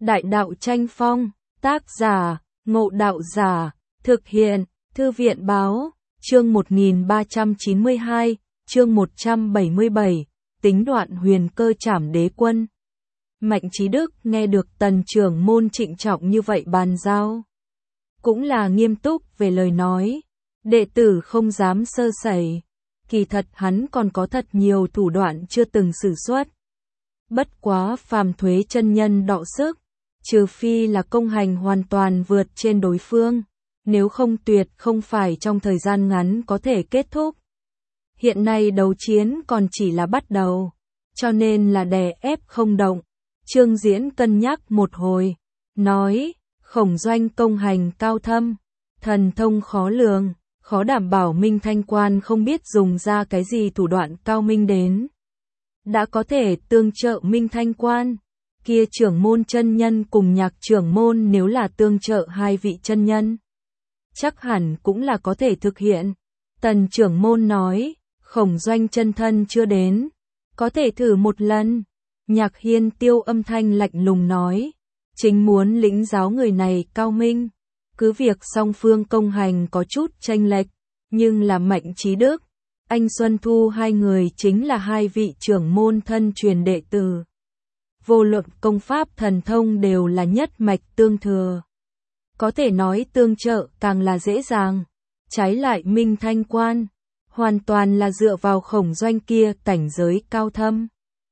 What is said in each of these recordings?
Đại đạo tranh phong, tác giả, Ngộ Đạo Giả, thực hiện, Thư viện báo, chương 1392, chương 177, tính đoạn huyền cơ trảm đế quân. Mạnh Chí Đức nghe được Tần trưởng môn trịnh trọng như vậy bàn giao, cũng là nghiêm túc về lời nói, đệ tử không dám sơ sẩy, kỳ thật hắn còn có thật nhiều thủ đoạn chưa từng sử xuất. Bất quá phàm thuế chân nhân đọ sức, trừ phi là công hành hoàn toàn vượt trên đối phương, nếu không tuyệt không phải trong thời gian ngắn có thể kết thúc. Hiện nay đấu chiến còn chỉ là bắt đầu, cho nên là đè ép không động. Trương Diễn cân nhắc một hồi, nói, Khổng Doanh công hành cao thâm, thần thông khó lường, khó đảm bảo Minh Thanh Quan không biết dùng ra cái gì thủ đoạn cao minh đến. Đã có thể tương trợ Minh Thanh Quan, kia trưởng môn chân nhân cùng Nhạc trưởng môn nếu là tương trợ hai vị chân nhân, chắc hẳn cũng là có thể thực hiện. Tần trưởng môn nói, Khổng Doanh chân thân chưa đến, có thể thử một lần. Nhạc Hiên Tiêu âm thanh lạnh lùng nói, chính muốn lĩnh giáo người này cao minh, cứ việc song phương công hành có chút chênh lệch, nhưng là Mạnh Chí Đức, anh Xuân Thu hai người chính là hai vị trưởng môn thân truyền đệ tử. Vô luận công pháp thần thông đều là nhất mạch tương thừa. Có thể nói tương trợ càng là dễ dàng, trái lại Minh Thanh Quan, hoàn toàn là dựa vào Khổng Doanh kia cảnh giới cao thâm.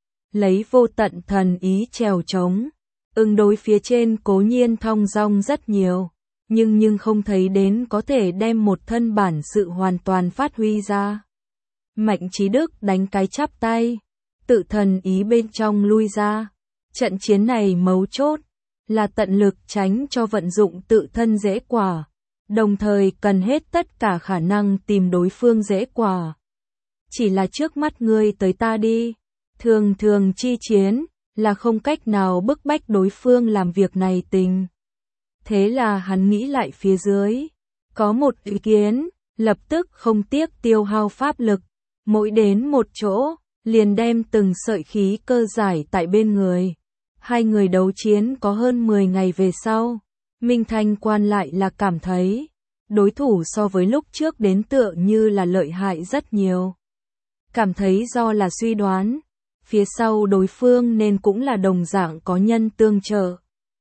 Lấy vô tận thần ý trèo trống, ứng đối phía trên cố nhiên thong dong rất nhiều, nhưng không thấy đến có thể đem một thân bản sự hoàn toàn phát huy ra. Mạnh Chí Đức đánh cái chắp tay, tự thần ý bên trong lui ra. Trận chiến này mấu chốt là tận lực tránh cho vận dụng tự thân dễ quả, đồng thời cần hết tất cả khả năng tìm đối phương dễ quả. Chỉ là trước mắt ngươi tới ta đi, thường chi chiến là không cách nào bức bách đối phương làm việc này tình. Thế là hắn nghĩ lại phía dưới, có một ý kiến, lập tức không tiếc tiêu hao pháp lực, mỗi đến một chỗ, liền đem từng sợi khí cơ giải tại bên người. Hai người đấu chiến có hơn 10 ngày về sau, Minh Thanh Quan lại là cảm thấy, đối thủ so với lúc trước đến tựa như là lợi hại rất nhiều. Cảm thấy do là suy đoán, phía sau đối phương nên cũng là đồng dạng có nhân tương trợ.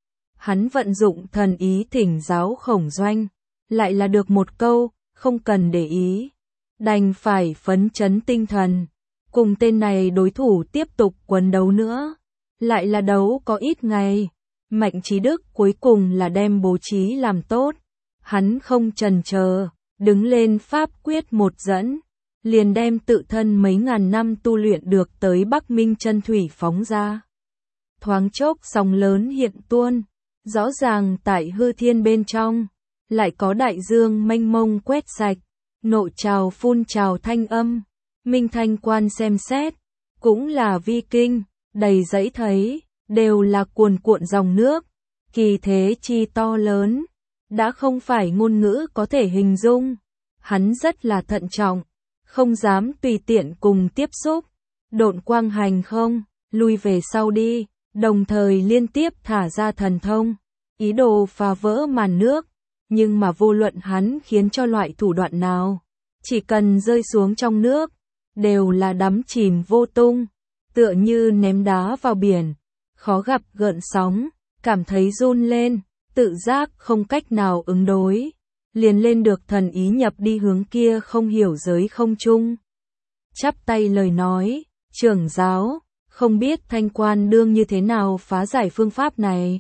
Hắn vận dụng thần ý thỉnh giáo Khổng Doanh, lại là được một câu, không cần để ý. Đành phải phấn chấn tinh thần, cùng tên này đối thủ tiếp tục quấn đấu nữa. Lại là đấu có ít ngày, Mạnh Chí Đức cuối cùng là đem bố trí làm tốt. Hắn không chần chờ, đứng lên pháp quyết một dẫn, liền đem tự thân mấy ngàn năm tu luyện được tới Bắc Minh chân thủy phóng ra. Thoáng chốc sóng lớn hiện tuôn, rõ ràng tại hư thiên bên trong, lại có đại dương mênh mông quét sạch, nộ trào phun trào thanh âm. Minh Thanh Quan xem xét, cũng là vi kinh, đầy dãy thấy, đều là cuồn cuộn dòng nước, kỳ thế chi to lớn, đã không phải ngôn ngữ có thể hình dung. Hắn rất là thận trọng, không dám tùy tiện cùng tiếp xúc, độn quang hành không, lui về sau đi, đồng thời liên tiếp thả ra thần thông, ý đồ phá vỡ màn nước, nhưng mà vô luận hắn khiến cho loại thủ đoạn nào, chỉ cần rơi xuống trong nước, đều là đắm chìm vô tung, tựa như ném đá vào biển, khó gặp gợn sóng, cảm thấy run lên, tự giác không cách nào ứng đối, liền lên được thần ý nhập đi hướng kia không hiểu giới không trung. Chắp tay lời nói, trưởng giáo, không biết Thanh Quan đương như thế nào phá giải phương pháp này.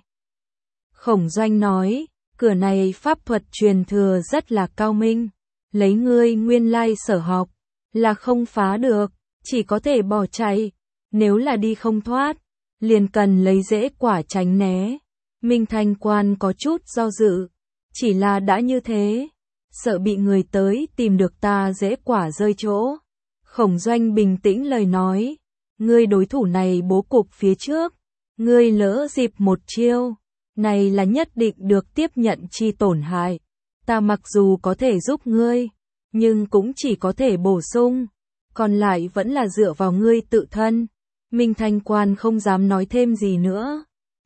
Khổng Doanh nói, cửa này pháp thuật truyền thừa rất là cao minh, lấy ngươi nguyên lai sở học, là không phá được, chỉ có thể bỏ chạy, nếu là đi không thoát, liền cần lấy dễ quả tránh né. Minh Thanh Quan có chút do dự, chỉ là đã như thế, sợ bị người tới tìm được ta dễ quả rơi chỗ. Khổng Doanh bình tĩnh lời nói, ngươi đối thủ này bố cục phía trước, ngươi lỡ dịp một chiêu, này là nhất định được tiếp nhận chi tổn hại. Ta mặc dù có thể giúp ngươi, nhưng cũng chỉ có thể bổ sung, còn lại vẫn là dựa vào ngươi tự thân. Minh Thanh Quan không dám nói thêm gì nữa,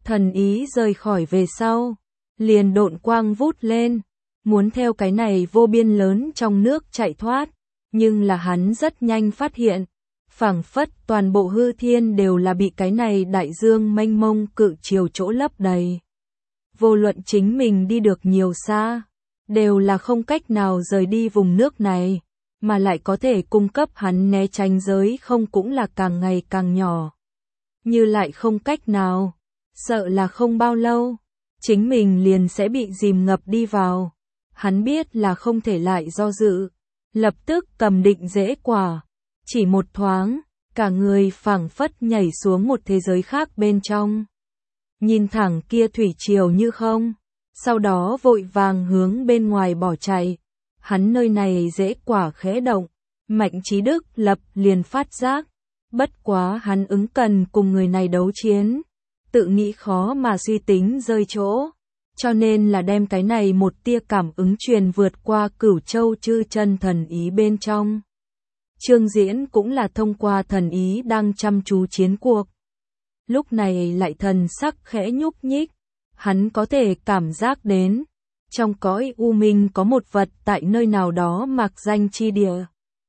Thần ý rời khỏi về sau, liền độn quang vút lên, muốn theo cái này vô biên lớn trong nước chạy thoát, nhưng là hắn rất nhanh phát hiện, phảng phất toàn bộ hư thiên đều là bị cái này đại dương mênh mông cự chiều chỗ lấp đầy. Vô luận chính mình đi được nhiều xa, đều là không cách nào rời đi vùng nước này, mà lại có thể cung cấp hắn né tránh giới không cũng là càng ngày càng nhỏ. Như lại không cách nào, sợ là không bao lâu, chính mình liền sẽ bị dìm ngập đi vào. Hắn biết là không thể lại do dự, lập tức cầm định rễ quả, chỉ một thoáng, cả người phảng phất nhảy xuống một thế giới khác bên trong. Nhìn thẳng kia thủy triều như không, sau đó vội vàng hướng bên ngoài bỏ chạy. Hắn nơi này rễ quả khẽ động, Mạnh Chí Đức lập liền phát giác, bất quá hắn ứng cần cùng người này đấu chiến, tự nghĩ khó mà suy tính rơi chỗ, cho nên là đem cái này một tia cảm ứng truyền vượt qua Cửu Châu chư chân thần ý bên trong. Trương Diễn cũng là thông qua thần ý đang chăm chú chiến cuộc. Lúc này lại thần sắc khẽ nhúc nhích, hắn có thể cảm giác đến, trong cõi u minh có một vật tại nơi nào đó mạc danh chi địa.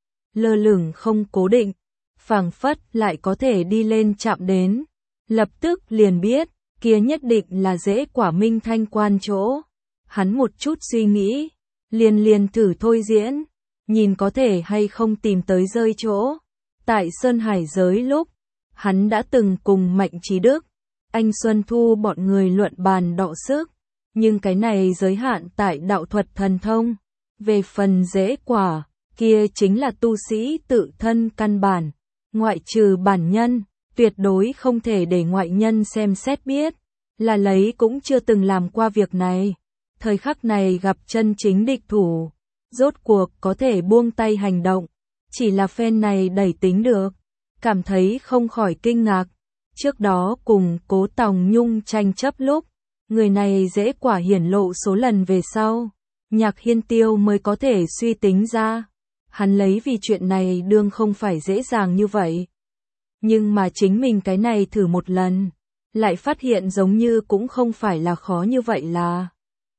Lơ lửng không cố định, phảng phất lại có thể đi lên chạm đến, lập tức liền biết, kia nhất định là rễ quả minh thanh quan chỗ. Hắn một chút suy nghĩ, liền thử thôi diễn, nhìn có thể hay không tìm tới rơi chỗ. Tại Sơn Hải giới lúc, hắn đã từng cùng Mạnh Chí Đức, Anh Xuân Thu bọn người luận bàn đọ sức, nhưng cái này giới hạn tại đạo thuật thần thông. Về phần rễ quả, kia chính là tu sĩ tự thân căn bản, ngoại trừ bản nhân, tuyệt đối không thể để ngoại nhân xem xét biết, là lấy cũng chưa từng làm qua việc này. Thời khắc này gặp chân chính địch thủ, rốt cuộc có thể buông tay hành động, chỉ là phen này đẩy tính được, cảm thấy không khỏi kinh ngạc. Trước đó cùng Cố Tòng Nhung tranh chấp lúc, người này rễ quả hiển lộ số lần về sau, Nhạc Hiên Tiêu mới có thể suy tính ra. Hắn lấy vì chuyện này đương không phải dễ dàng như vậy. Nhưng mà chính mình cái này thử một lần, lại phát hiện giống như cũng không phải là khó như vậy là.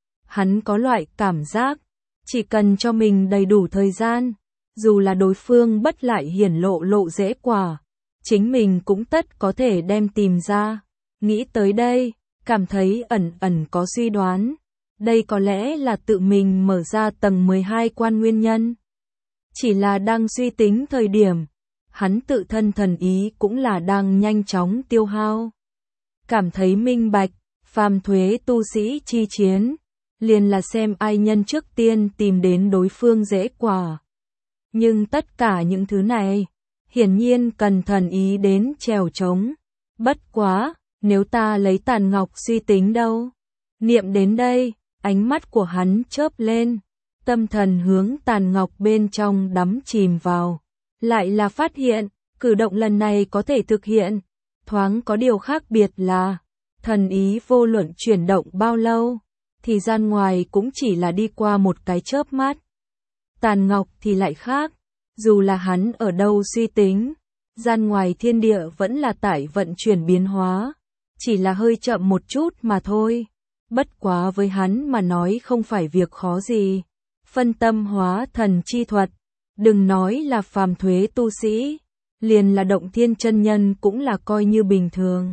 Hắn có loại cảm giác, chỉ cần cho mình đầy đủ thời gian, dù là đối phương bất lại hiển lộ rễ quả, chính mình cũng tất có thể đem tìm ra. Nghĩ tới đây, cảm thấy ẩn có suy đoán, đây có lẽ là tự mình mở ra tầng 12 quan nguyên nhân. Chỉ là đang suy tính thời điểm, hắn tự thân thần ý cũng là đang nhanh chóng tiêu hao. Cảm thấy minh bạch, phàm thuế tu sĩ chi chiến, liền là xem ai nhân trước tiên tìm đến đối phương rễ quả. Nhưng tất cả những thứ này, hiển nhiên cần thần ý đến trèo trống. Bất quá, nếu ta lấy Tàn Ngọc suy tính đâu? Niệm đến đây, ánh mắt của hắn chớp lên, tâm thần hướng Tàn Ngọc bên trong đắm chìm vào. Lại là phát hiện, cử động lần này có thể thực hiện. Thoáng có điều khác biệt là, thần ý vô luận chuyển động bao lâu, thì gian ngoài cũng chỉ là đi qua một cái chớp mắt. Tàn Ngọc thì lại khác, dù là hắn ở đâu suy tính, gian ngoài thiên địa vẫn là tại vận chuyển biến hóa, chỉ là hơi chậm một chút mà thôi. Bất quá với hắn mà nói không phải việc khó gì. Phân tâm hóa thần chi thuật, đừng nói là phàm thuế tu sĩ, liền là Động Thiên chân nhân cũng là coi như bình thường.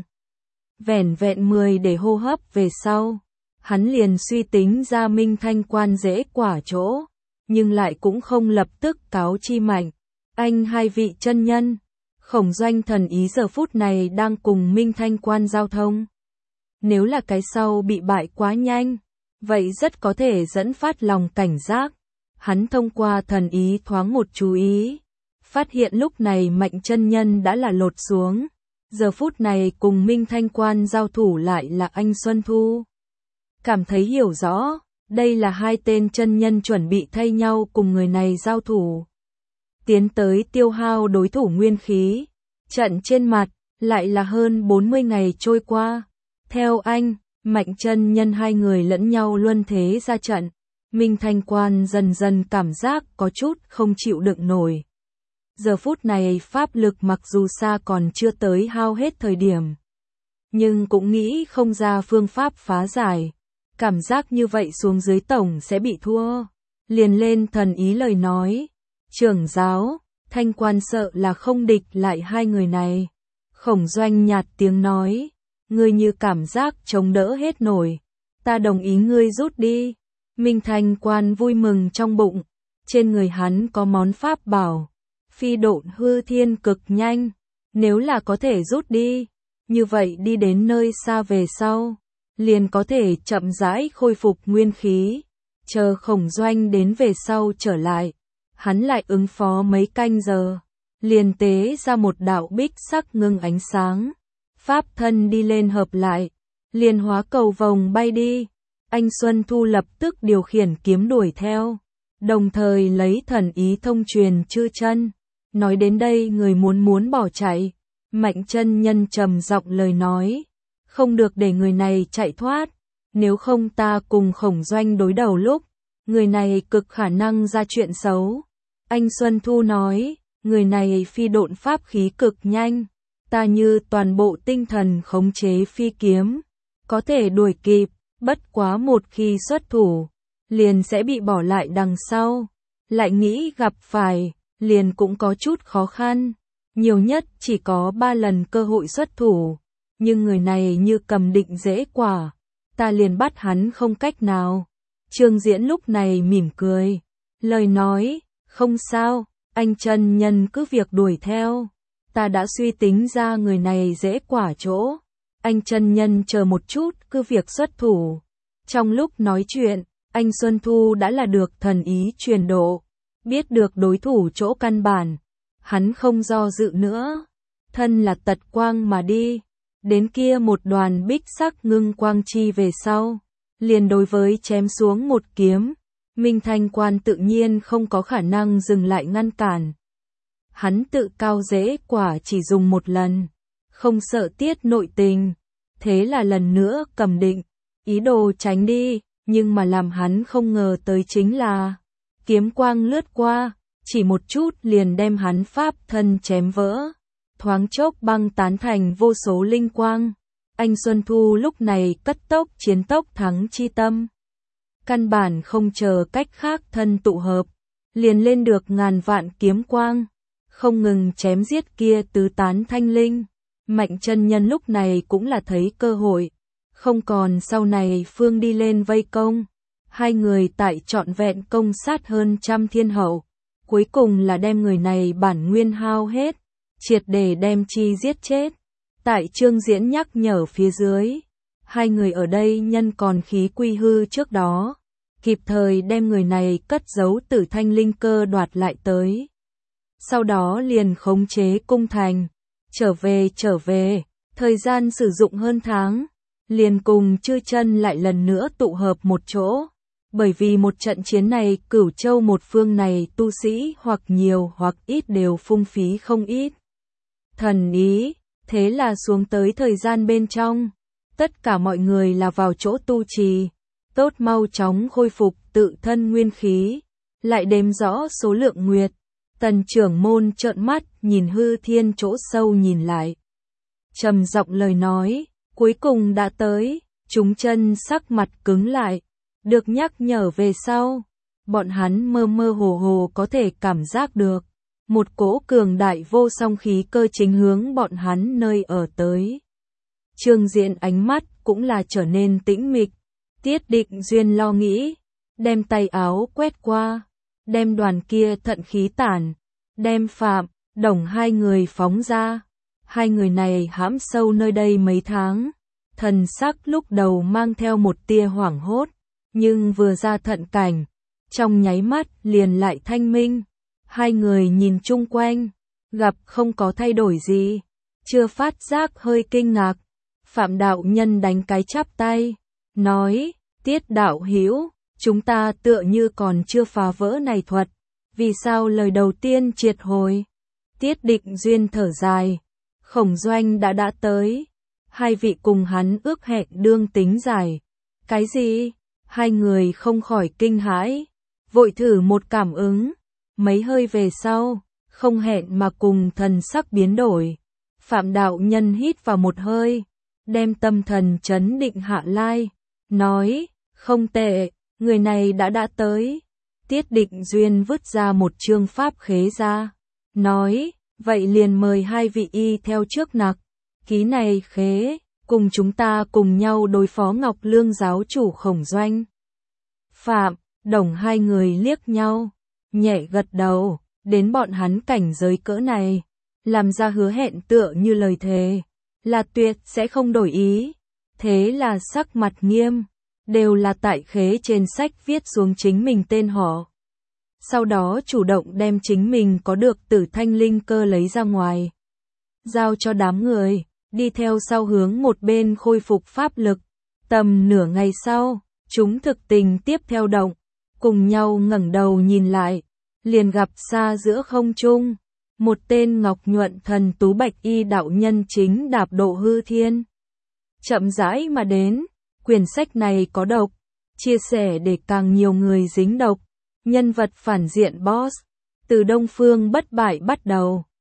Vẻn vẹn 10 để hô hấp về sau, hắn liền suy tính ra minh thanh quan rễ quả chỗ, nhưng lại cũng không lập tức cáo chi Mạnh, Anh hai vị chân nhân. Khổng Doanh thần ý giờ phút này đang cùng minh thanh quan giao thông. Nếu là cái sau bị bại quá nhanh, vậy rất có thể dẫn phát lòng cảnh giác. Hắn thông qua thần ý thoáng một chú ý, phát hiện lúc này Mạnh chân nhân đã là lột xuống. Giờ phút này cùng minh thanh quan giao thủ lại là Anh Xuân Thu. Cảm thấy hiểu rõ, đây là hai tên chân nhân chuẩn bị thay nhau cùng người này giao thủ. Tiến tới tiêu hao đối thủ nguyên khí. Trận trên mặt, lại là hơn 40 ngày trôi qua. Theo anh, Mạnh chân nhân hai người lẫn nhau luân thế ra trận. Minh thanh quan dần dần cảm giác có chút không chịu đựng nổi. Giờ phút này pháp lực mặc dù xa còn chưa tới hao hết thời điểm. nhưng cũng nghĩ không ra phương pháp phá giải. Cảm giác như vậy xuống dưới tổng sẽ bị thua. Liền lên thần ý lời nói. Trưởng giáo, Thanh Quan sợ là không địch lại hai người này. Khổng Doanh nhạt tiếng nói. Ngươi như cảm giác chống đỡ hết nổi. Ta đồng ý ngươi rút đi. Minh Thanh Quan vui mừng trong bụng. Trên người hắn có món pháp bảo. Phi độn hư thiên cực nhanh. Nếu là có thể rút đi. Như vậy đi đến nơi xa về sau. Liền có thể chậm rãi khôi phục nguyên khí. Chờ Khổng Doanh đến về sau trở lại. Hắn lại ứng phó mấy canh giờ. Liền tế ra một đạo bích sắc ngưng ánh sáng. Pháp thân đi lên hợp lại. Liền hóa cầu vồng bay đi. Anh Xuân Thu lập tức điều khiển kiếm đuổi theo. Đồng thời lấy thần ý thông truyền chư chân. Nói đến đây người muốn bỏ chạy. Mạnh chân nhân trầm giọng lời nói. Không được để người này chạy thoát. Nếu không ta cùng Khổng Doanh đối đầu lúc. Người này cực khả năng ra chuyện xấu. Anh Xuân Thu nói. Người này phi độn pháp khí cực nhanh. Ta như toàn bộ tinh thần khống chế phi kiếm. Có thể đuổi kịp. Bất quá một khi xuất thủ. Liền sẽ bị bỏ lại đằng sau. Lại nghĩ gặp phải. Liền cũng có chút khó khăn. Nhiều nhất chỉ có 3 lần cơ hội xuất thủ. Nhưng người này như cầm định dễ quả. Ta liền bắt hắn không cách nào. Trương Diễn lúc này mỉm cười. Lời nói, không sao, anh chân nhân cứ việc đuổi theo. Ta đã suy tính ra người này dễ quả chỗ. Anh chân nhân chờ một chút cứ việc xuất thủ. Trong lúc nói chuyện, anh Xuân Thu đã là được thần ý truyền độ. Biết được đối thủ chỗ căn bản. Hắn không do dự nữa. Thân là tật quang mà đi. Đến kia một đoàn bích sắc ngưng quang chi về sau. Liền đối với chém xuống một kiếm. Minh Thanh Quan tự nhiên không có khả năng dừng lại ngăn cản. Hắn tự cao dễ quả chỉ dùng một lần. Không sợ tiết nội tình. Thế là lần nữa cầm định. Ý đồ tránh đi. Nhưng mà làm hắn không ngờ tới chính là. Kiếm quang lướt qua. Chỉ một chút liền đem hắn pháp thân chém vỡ. Thoáng chốc băng tán thành vô số linh quang. Anh Xuân Thu lúc này cất tốc chiến tốc thắng chi tâm. Căn bản không chờ cách khác thân tụ hợp. Liền lên được ngàn vạn kiếm quang. Không ngừng chém giết kia tứ tán thanh linh. Mạnh chân nhân lúc này cũng là thấy cơ hội. Không còn sau này phương đi lên vây công. Hai người tại trọn vẹn công sát hơn 100 thiên hậu. Cuối cùng là đem người này bản nguyên hao hết. Triệt để đem chi giết chết. Tại Trương Diễn nhắc nhở phía dưới. Hai người ở đây nhân còn khí quy hư trước đó. Kịp thời đem người này cất giấu tử thanh linh cơ đoạt lại tới. Sau đó liền khống chế cung thành. Trở về. Thời gian sử dụng hơn tháng. Liền cùng chư chân lại lần nữa tụ hợp một chỗ. Bởi vì một trận chiến này Cửu Châu một phương này tu sĩ hoặc nhiều hoặc ít đều phung phí không ít. Thần ý, thế là xuống tới thời gian bên trong. Tất cả mọi người là vào chỗ tu trì. Tốt mau chóng khôi phục tự thân nguyên khí. Lại đếm rõ số lượng nguyệt. Tần trưởng môn trợn mắt nhìn hư thiên chỗ sâu nhìn lại. Trầm giọng lời nói, cuối cùng đã tới. Chúng chân sắc mặt cứng lại. Được nhắc nhở về sau, bọn hắn mơ mơ hồ hồ có thể cảm giác được. Một cỗ cường đại vô song khí cơ chính hướng bọn hắn nơi ở tới. Trương Diễn ánh mắt cũng là trở nên tĩnh mịch. Tiết Định Duyên lo nghĩ, đem tay áo quét qua, đem đoàn kia thận khí tản, đem Phạm, Đồng hai người phóng ra. Hai người này hãm sâu nơi đây mấy tháng, thần sắc lúc đầu mang theo một tia hoảng hốt. Nhưng vừa ra thận cảnh, trong nháy mắt liền lại thanh minh. Hai người nhìn chung quanh, gặp không có thay đổi gì, chưa phát giác hơi kinh ngạc. Phạm đạo nhân đánh cái chắp tay, nói, Tiết đạo hữu, chúng ta tựa như còn chưa phá vỡ này thuật, vì sao lời đầu tiên triệt hồi? Tiết Định Duyên thở dài, Khổng Doanh đã tới, hai vị cùng hắn ước hẹn đương tính giải. Cái gì? Hai người không khỏi kinh hãi, vội thử một cảm ứng, mấy hơi về sau, không hẹn mà cùng thần sắc biến đổi. Phạm đạo nhân hít vào một hơi, đem tâm thần trấn định hạ lai, nói, không tệ, người này đã tới. Tiết Định Duyên vứt ra một chương pháp khế ra, nói, vậy liền mời hai vị y theo trước nặc, ký này khế, cùng chúng ta cùng nhau đối phó Ngọc Lương giáo chủ Khổng Doanh. Phạm, Đồng hai người liếc nhau, nhẹ gật đầu, đến bọn hắn cảnh giới cỡ này, làm ra hứa hẹn tựa như lời thề, là tuyệt sẽ không đổi ý. Thế là sắc mặt nghiêm, đều là tại khế trên sách viết xuống chính mình tên họ. Sau đó chủ động đem chính mình có được Tử Thanh linh cơ lấy ra ngoài, giao cho đám người, đi theo sau hướng một bên khôi phục pháp lực. Tầm nửa ngày sau, chúng thực tình tiếp theo động, cùng nhau ngẩng đầu nhìn lại, liền gặp xa giữa không trung, một tên ngọc nhuận thần tú bạch y đạo nhân chính đạp độ hư thiên. Chậm rãi mà đến, quyển sách này có độc, chia sẻ để càng nhiều người dính độc, nhân vật phản diện boss, từ Đông Phương bất bại bắt đầu.